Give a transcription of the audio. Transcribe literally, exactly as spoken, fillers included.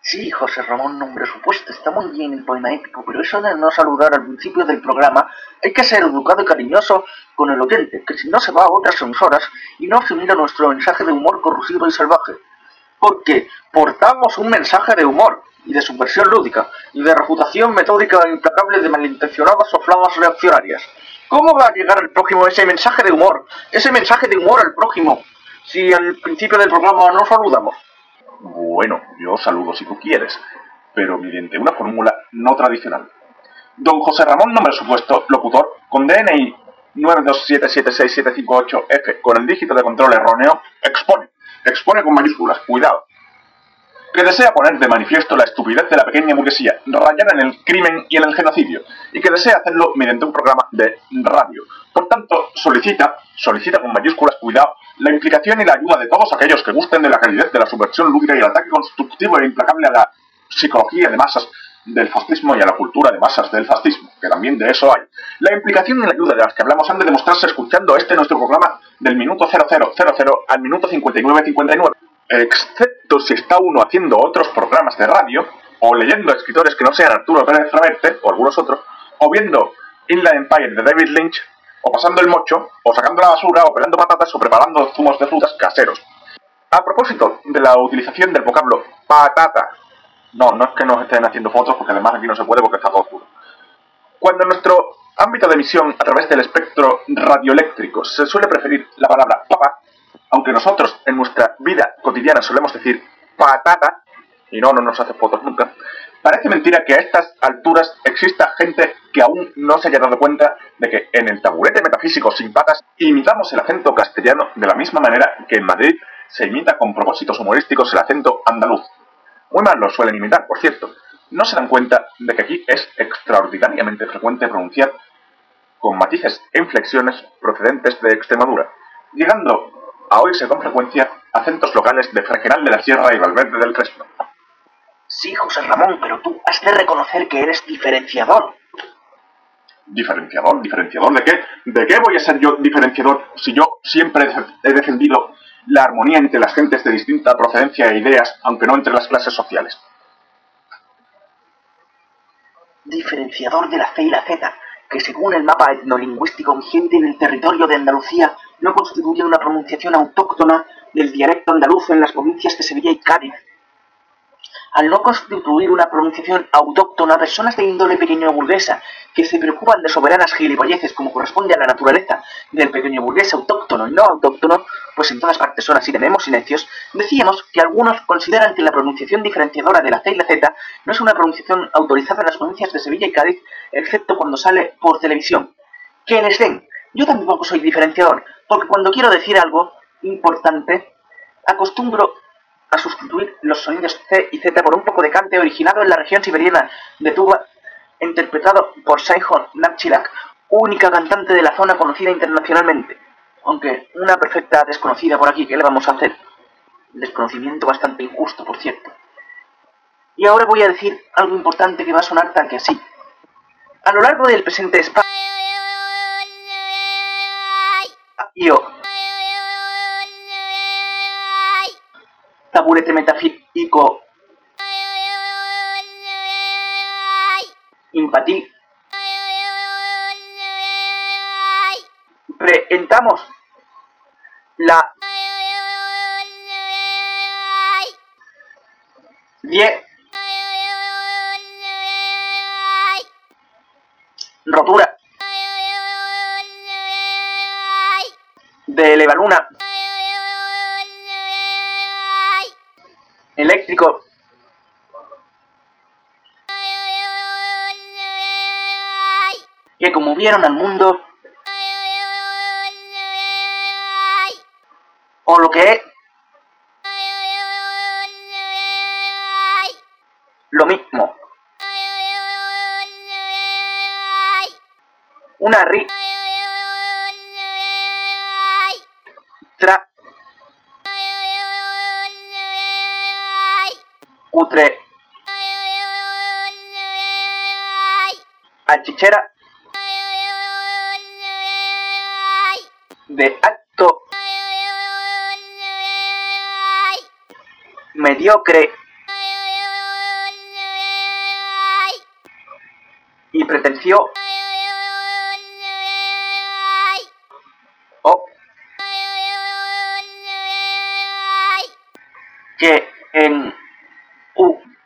Sí, José Ramón, nombre supuesto, está muy bien el poema épico, pero eso de no saludar al principio del programa, hay que ser educado y cariñoso con el oyente, que si no se va a otras emisoras y no se mira nuestro mensaje de humor corrosivo y salvaje. Porque portamos un mensaje de humor y de subversión lúdica y de refutación metódica e implacable de malintencionadas o flamas reaccionarias. ¿Cómo va a llegar al prójimo ese mensaje de humor, ese mensaje de humor al prójimo, si al principio del programa no saludamos? Bueno, yo saludo si tú quieres, pero mediante una fórmula no tradicional. Don José Ramón, nombre supuesto, locutor, con D N I nueve dos siete siete seis siete cinco ocho F, con el dígito de control erróneo, expone, expone con mayúsculas, cuidado, que desea poner de manifiesto la estupidez de la pequeña burguesía, rayar en el crimen y en el genocidio, y que desea hacerlo mediante un programa de radio. Por tanto, solicita, solicita con mayúsculas, cuidado, la implicación y la ayuda de todos aquellos que gusten de la calidez de la subversión lúdica y el ataque constructivo e implacable a la psicología de masas del fascismo y a la cultura de masas del fascismo, que también de eso hay. La implicación y la ayuda de las que hablamos han de demostrarse escuchando este nuestro programa del minuto cero cero cero cero al minuto cincuenta y nueve cincuenta y nueve, excepto si está uno haciendo otros programas de radio, o leyendo escritores que no sean Arturo Pérez Reverte, o algunos otros, o viendo Inland Empire de David Lynch, o pasando el mocho, o sacando la basura, o pelando patatas, o preparando zumos de frutas caseros. A propósito de la utilización del vocablo patata, no, no es que nos estén haciendo fotos, porque además aquí no se puede porque está todo oscuro. Cuando en nuestro ámbito de emisión a través del espectro radioeléctrico se suele preferir la palabra papa, aunque nosotros en nuestra vida cotidiana solemos decir patata, y no, no nos hace fotos nunca, parece mentira que a estas alturas exista gente que aún no se haya dado cuenta de que en el taburete metafísico sin patas imitamos el acento castellano de la misma manera que en Madrid se imita con propósitos humorísticos el acento andaluz. Muy mal lo suelen imitar, por cierto. No se dan cuenta de que aquí es extraordinariamente frecuente pronunciar con matices e inflexiones procedentes de Extremadura, llegando a oírse con frecuencia acentos locales de Fregenal de la Sierra y Valverde del Crespo. Sí, José Ramón, pero tú has de reconocer que eres diferenciador. ¿Diferenciador? ¿Diferenciador de qué? ¿De qué voy a ser yo diferenciador si yo siempre he defendido la armonía entre las gentes de distinta procedencia e ideas, aunque no entre las clases sociales? Diferenciador de la C y la Z, que según el mapa etnolingüístico vigente en el territorio de Andalucía, no constituye una pronunciación autóctona del dialecto andaluz en las provincias de Sevilla y Cádiz. Al no constituir una pronunciación autóctona, personas de índole pequeño burguesa que se preocupan de soberanas gilipolleces como corresponde a la naturaleza del pequeño burgués autóctono y no autóctono, pues en todas partes son así, tenemos silencios, decíamos que algunos consideran que la pronunciación diferenciadora de la C y la Z no es una pronunciación autorizada en las provincias de Sevilla y Cádiz, excepto cuando sale por televisión. ¡Que les den! Yo tampoco soy diferenciador, porque cuando quiero decir algo importante, acostumbro a sustituir los sonidos C y Z por un poco de cante originado en la región siberiana de Tuva, interpretado por Saigon Nakchilak, única cantante de la zona conocida internacionalmente, aunque una perfecta desconocida por aquí. ¿Qué le vamos a hacer? Desconocimiento bastante injusto, por cierto. Y ahora voy a decir algo importante que va a sonar tal que así. A lo largo del presente espacio, taburete metafísico infantil, presentamos la diez rotura de levaluna eléctrico que conmovieron al mundo, o lo que es lo mismo, una ristra cutre achichera de acto mediocre pretensió o que en u